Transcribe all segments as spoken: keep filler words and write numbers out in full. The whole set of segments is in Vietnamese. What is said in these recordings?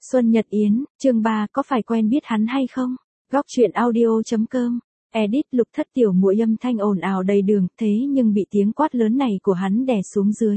Xuân Nhật Yến, chương ba, có phải quen biết hắn hay không? Góc truyện audio.com. Edit Lục Thất tiểu muội âm thanh ồn ào đầy đường, thế nhưng bị tiếng quát lớn này của hắn đè xuống dưới.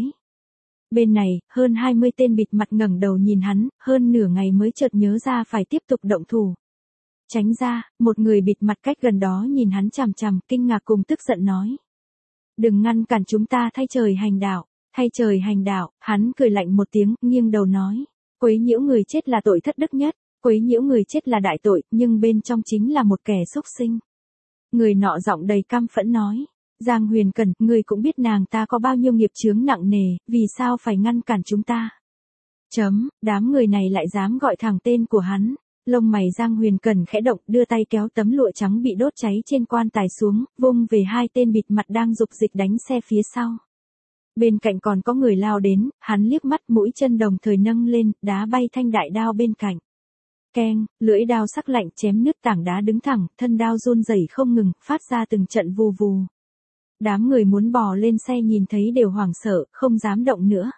Bên này, hơn hai mươi tên bịt mặt ngẩng đầu nhìn hắn, hơn nửa ngày mới chợt nhớ ra phải tiếp tục động thủ. Tránh ra, một người bịt mặt cách gần đó nhìn hắn chằm chằm, kinh ngạc cùng tức giận nói. Đừng ngăn cản chúng ta, thay trời hành đạo, thay trời hành đạo. Hắn cười lạnh một tiếng, nghiêng đầu nói. Quấy nhiễu người chết là tội thất đức nhất, quấy nhiễu người chết là đại tội, nhưng bên trong chính là một kẻ xúc sinh. Người nọ giọng đầy căm phẫn nói. Giang Huyền Cẩn, ngươi cũng biết nàng ta có bao nhiêu nghiệp chướng nặng nề, vì sao phải ngăn cản chúng ta? Chấm, đám người này lại dám gọi thẳng tên của hắn. Lông mày Giang Huyền Cẩn khẽ động, đưa tay kéo tấm lụa trắng bị đốt cháy trên quan tài xuống, vung về hai tên bịt mặt đang dục dịch đánh xe phía sau. Bên cạnh còn có người lao đến, hắn liếc mắt, mũi chân đồng thời nâng lên, đá bay thanh đại đao bên cạnh. Keng, lưỡi đao sắc lạnh chém nứt tảng đá đứng thẳng, thân đao run rẩy không ngừng, phát ra từng trận vù vù. Đám người muốn bò lên xe nhìn thấy đều hoảng sợ, không dám động nữa.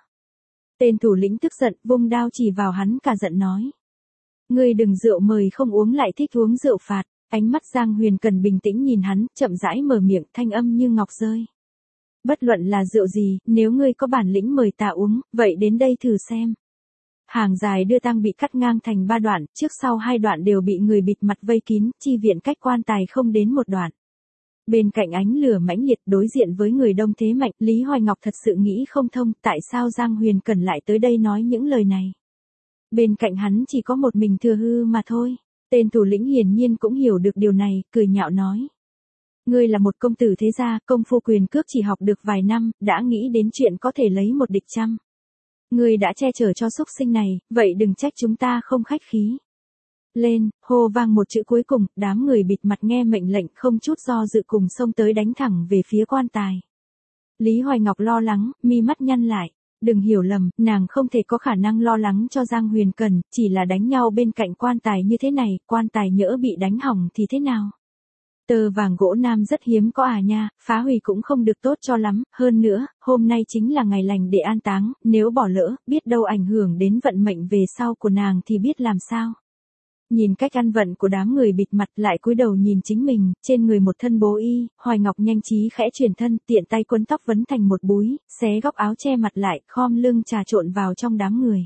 Tên thủ lĩnh tức giận, vung đao chỉ vào hắn, cả giận nói. Ngươi đừng rượu mời không uống lại thích uống rượu phạt. Ánh mắt Giang Huyền Cẩn bình tĩnh nhìn hắn, chậm rãi mở miệng, thanh âm như ngọc rơi. Bất luận là rượu gì, nếu ngươi có bản lĩnh mời ta uống, vậy đến đây thử xem. Hàng dài đưa tang bị cắt ngang thành ba đoạn, trước sau hai đoạn đều bị người bịt mặt vây kín, chi viện cách quan tài không đến một đoạn. Bên cạnh ánh lửa mãnh liệt đối diện với người đông thế mạnh, Lý Hoài Ngọc thật sự nghĩ không thông, tại sao Giang Huyền Cẩn lại tới đây nói những lời này. Bên cạnh hắn chỉ có một mình Thừa Hư mà thôi. Tên thủ lĩnh hiển nhiên cũng hiểu được điều này, cười nhạo nói. Ngươi là một công tử thế gia, công phu quyền cước chỉ học được vài năm, đã nghĩ đến chuyện có thể lấy một địch trăm. Ngươi đã che chở cho xúc sinh này, vậy đừng trách chúng ta không khách khí. Lên, hô vang một chữ cuối cùng, đám người bịt mặt nghe mệnh lệnh không chút do dự cùng xông tới đánh thẳng về phía quan tài. Lý Hoài Ngọc lo lắng, mi mắt nhăn lại. Đừng hiểu lầm, nàng không thể có khả năng lo lắng cho Giang Huyền Cẩn, chỉ là đánh nhau bên cạnh quan tài như thế này, quan tài nhỡ bị đánh hỏng thì thế nào? Tờ vàng gỗ nam rất hiếm có à nha, phá hủy cũng không được tốt cho lắm, hơn nữa, hôm nay chính là ngày lành để an táng, nếu bỏ lỡ, biết đâu ảnh hưởng đến vận mệnh về sau của nàng thì biết làm sao. Nhìn cách ăn vận của đám người bịt mặt lại cúi đầu nhìn chính mình, trên người một thân bố y, Hoài Ngọc nhanh trí khẽ chuyển thân, tiện tay quấn tóc vấn thành một búi, xé góc áo che mặt lại, khom lưng trà trộn vào trong đám người.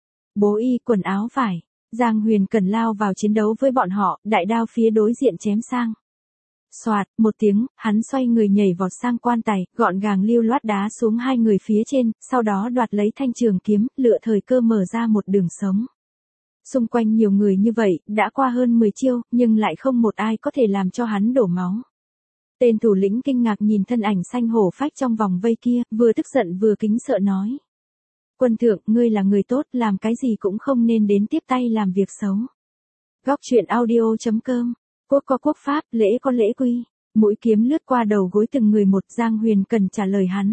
Bố y, quần áo vải, Giang Huyền Cẩn lao vào chiến đấu với bọn họ, đại đao phía đối diện chém sang. Soạt, một tiếng, hắn xoay người nhảy vọt sang quan tài, gọn gàng lưu loát đá xuống hai người phía trên, sau đó đoạt lấy thanh trường kiếm, lựa thời cơ mở ra một đường sống. Xung quanh nhiều người như vậy, đã qua hơn mười chiêu, nhưng lại không một ai có thể làm cho hắn đổ máu. Tên thủ lĩnh kinh ngạc nhìn thân ảnh xanh hổ phách trong vòng vây kia, vừa tức giận vừa kính sợ nói. Quân thượng, ngươi là người tốt, làm cái gì cũng không nên đến tiếp tay làm việc xấu. Góc truyện audio.com. Quốc có quốc pháp, lễ có lễ quy. Mũi kiếm lướt qua đầu gối từng người một. Giang Huyền Cẩn trả lời hắn.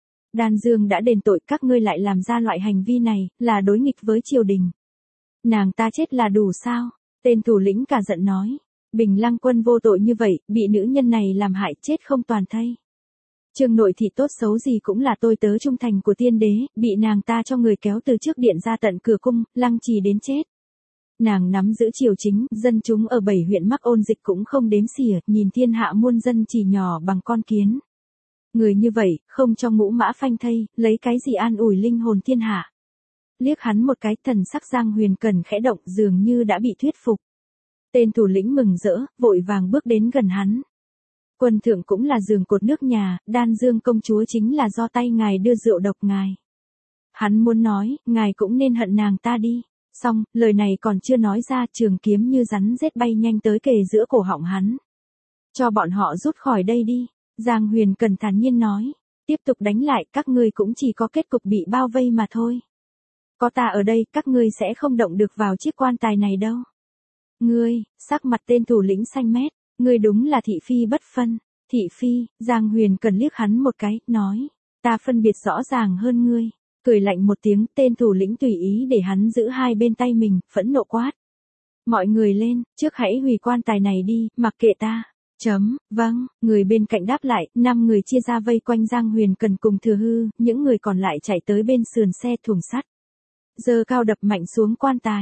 Đan Dương đã đền tội, các ngươi lại làm ra loại hành vi này, là đối nghịch với triều đình. Nàng ta chết là đủ sao? Tên thủ lĩnh cả giận nói. Bình Lăng Quân vô tội như vậy, bị nữ nhân này làm hại chết không toàn thây. Trương nội thị tốt xấu gì cũng là tôi tớ trung thành của tiên đế, bị nàng ta cho người kéo từ trước điện ra tận cửa cung, lăng trì đến chết. Nàng nắm giữ triều chính, dân chúng ở bảy huyện mắc ôn dịch cũng không đếm xỉa, nhìn thiên hạ muôn dân chỉ nhỏ bằng con kiến. Người như vậy, không cho ngũ mã phanh thây, lấy cái gì an ủi linh hồn thiên hạ. Liếc hắn một cái, thần sắc Giang Huyền Cẩn khẽ động, dường như đã bị thuyết phục. Tên thủ lĩnh mừng rỡ, vội vàng bước đến gần hắn. Quân thượng cũng là giường cột nước nhà, Đan Dương công chúa chính là do tay ngài đưa rượu độc ngài. Hắn muốn nói, ngài cũng nên hận nàng ta đi. Xong, lời này còn chưa nói ra, trường kiếm như rắn rết bay nhanh tới kề giữa cổ họng hắn. Cho bọn họ rút khỏi đây đi. Giang Huyền Cẩn thản nhiên nói. Tiếp tục đánh lại, các ngươi cũng chỉ có kết cục bị bao vây mà thôi. Có ta ở đây, các ngươi sẽ không động được vào chiếc quan tài này đâu. Ngươi, sắc mặt tên thủ lĩnh xanh mét, ngươi đúng là thị phi bất phân. Thị phi, Giang Huyền Cẩn liếc hắn một cái, nói, ta phân biệt rõ ràng hơn ngươi. Cười lạnh một tiếng, tên thủ lĩnh tùy ý để hắn giữ hai bên tay mình, phẫn nộ quát. Mọi người lên, trước hãy hủy quan tài này đi, mặc kệ ta. Chấm, vâng, người bên cạnh đáp lại, năm người chia ra vây quanh Giang Huyền Cẩn cùng Thừa Hư, những người còn lại chạy tới bên sườn xe thùng sắt. Giơ cao đập mạnh xuống quan tài.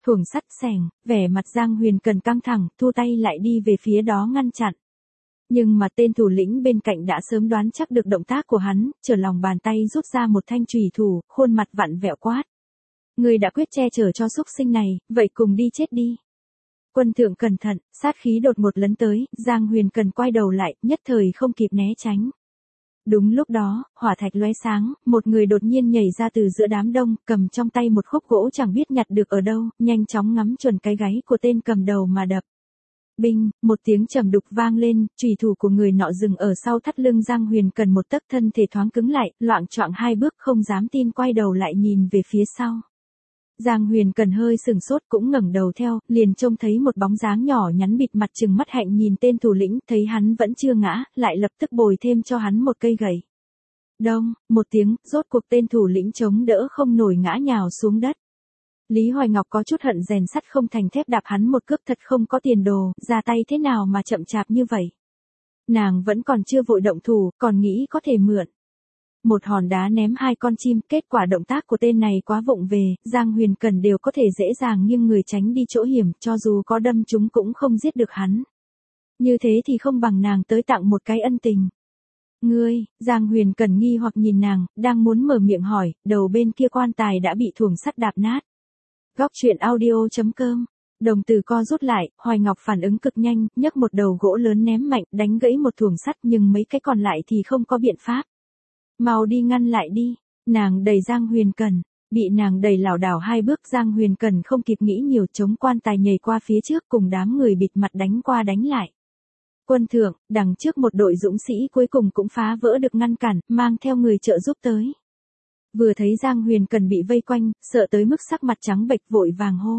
Thuồng sắt xẻng, vẻ mặt Giang Huyền Cần căng thẳng, thu tay lại đi về phía đó ngăn chặn. Nhưng mà tên thủ lĩnh bên cạnh đã sớm đoán chắc được động tác của hắn, trở lòng bàn tay rút ra một thanh chùy thủ, khuôn mặt vặn vẹo quát. Người đã quyết che chở cho súc sinh này, vậy cùng đi chết đi. Quân thượng cẩn thận, sát khí đột ngột lấn tới, Giang Huyền Cần quay đầu lại, nhất thời không kịp né tránh. Đúng lúc đó, hỏa thạch lóe sáng, một người đột nhiên nhảy ra từ giữa đám đông, cầm trong tay một khúc gỗ chẳng biết nhặt được ở đâu, nhanh chóng ngắm chuẩn cái gáy của tên cầm đầu mà đập. Binh, một tiếng trầm đục vang lên, chùy thủ của người nọ dừng ở sau thắt lưng Giang Huyền Cần một tấc, thân thể thoáng cứng lại, loạng choạng hai bước không dám tin quay đầu lại nhìn về phía sau. Giang Huyền Cần hơi sừng sốt cũng ngẩng đầu theo, liền trông thấy một bóng dáng nhỏ nhắn bịt mặt trừng mắt hạnh nhìn tên thủ lĩnh, thấy hắn vẫn chưa ngã, lại lập tức bồi thêm cho hắn một cây gậy. Đông, một tiếng, rốt cuộc tên thủ lĩnh chống đỡ không nổi ngã nhào xuống đất. Lý Hoài Ngọc có chút hận rèn sắt không thành thép đạp hắn một cước, thật không có tiền đồ, ra tay thế nào mà chậm chạp như vậy. Nàng vẫn còn chưa vội động thủ, còn nghĩ có thể mượn một hòn đá ném hai con chim, kết quả động tác của tên này quá vụng về, Giang Huyền Cần đều có thể dễ dàng nghiêng người tránh đi chỗ hiểm, cho dù có đâm chúng cũng không giết được hắn. Như thế thì không bằng nàng tới tặng một cái ân tình. Ngươi, Giang Huyền Cần nghi hoặc nhìn nàng, đang muốn mở miệng hỏi, đầu bên kia quan tài đã bị thuồng sắt đạp nát. Góc truyện audio chấm com. Đồng tử co rút lại, Hoài Ngọc phản ứng cực nhanh, nhấc một đầu gỗ lớn ném mạnh, đánh gãy một thuồng sắt, nhưng mấy cái còn lại thì không có biện pháp. Mau đi ngăn lại đi, nàng đẩy Giang Huyền Cần, bị nàng đẩy lảo đảo hai bước, Giang Huyền Cần không kịp nghĩ nhiều, chống quan tài nhảy qua phía trước cùng đám người bịt mặt đánh qua đánh lại. Quân thượng, đằng trước một đội dũng sĩ cuối cùng cũng phá vỡ được ngăn cản, mang theo người trợ giúp tới. Vừa thấy Giang Huyền Cần bị vây quanh, sợ tới mức sắc mặt trắng bệch vội vàng hô.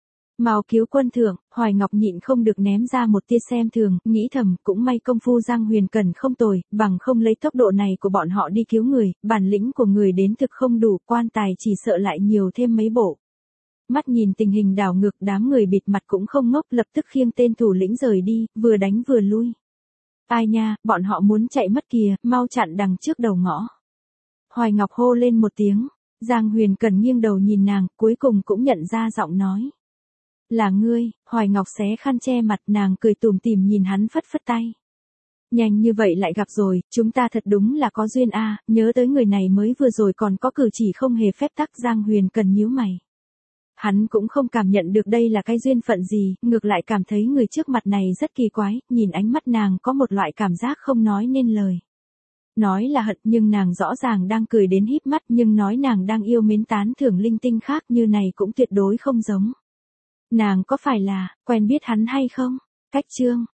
Mau cứu quân thượng, Hoài Ngọc nhịn không được ném ra một tia xem thường, nghĩ thầm, cũng may công phu Giang Huyền Cần không tồi, bằng không lấy tốc độ này của bọn họ đi cứu người, bản lĩnh của người đến thực không đủ, quan tài chỉ sợ lại nhiều thêm mấy bộ. Mắt nhìn tình hình đảo ngược, đám người bịt mặt cũng không ngốc, lập tức khiêng tên thủ lĩnh rời đi, vừa đánh vừa lui. Ai nha, bọn họ muốn chạy mất kìa, mau chặn đằng trước đầu ngõ. Hoài Ngọc hô lên một tiếng, Giang Huyền Cần nghiêng đầu nhìn nàng, cuối cùng cũng nhận ra giọng nói. Là ngươi, Hoài Ngọc xé khăn che mặt, nàng cười tủm tỉm nhìn hắn phất phất tay. Nhanh như vậy lại gặp rồi, chúng ta thật đúng là có duyên a, nhớ tới người này mới vừa rồi còn có cử chỉ không hề phép tắc. Giang Huyền Cần nhíu mày. Hắn cũng không cảm nhận được đây là cái duyên phận gì, ngược lại cảm thấy người trước mặt này rất kỳ quái, nhìn ánh mắt nàng có một loại cảm giác không nói nên lời. Nói là hận nhưng nàng rõ ràng đang cười đến híp mắt, nhưng nói nàng đang yêu mến tán thưởng linh tinh khác như này cũng tuyệt đối không giống. Nàng có phải là quen biết hắn hay không? Cách chương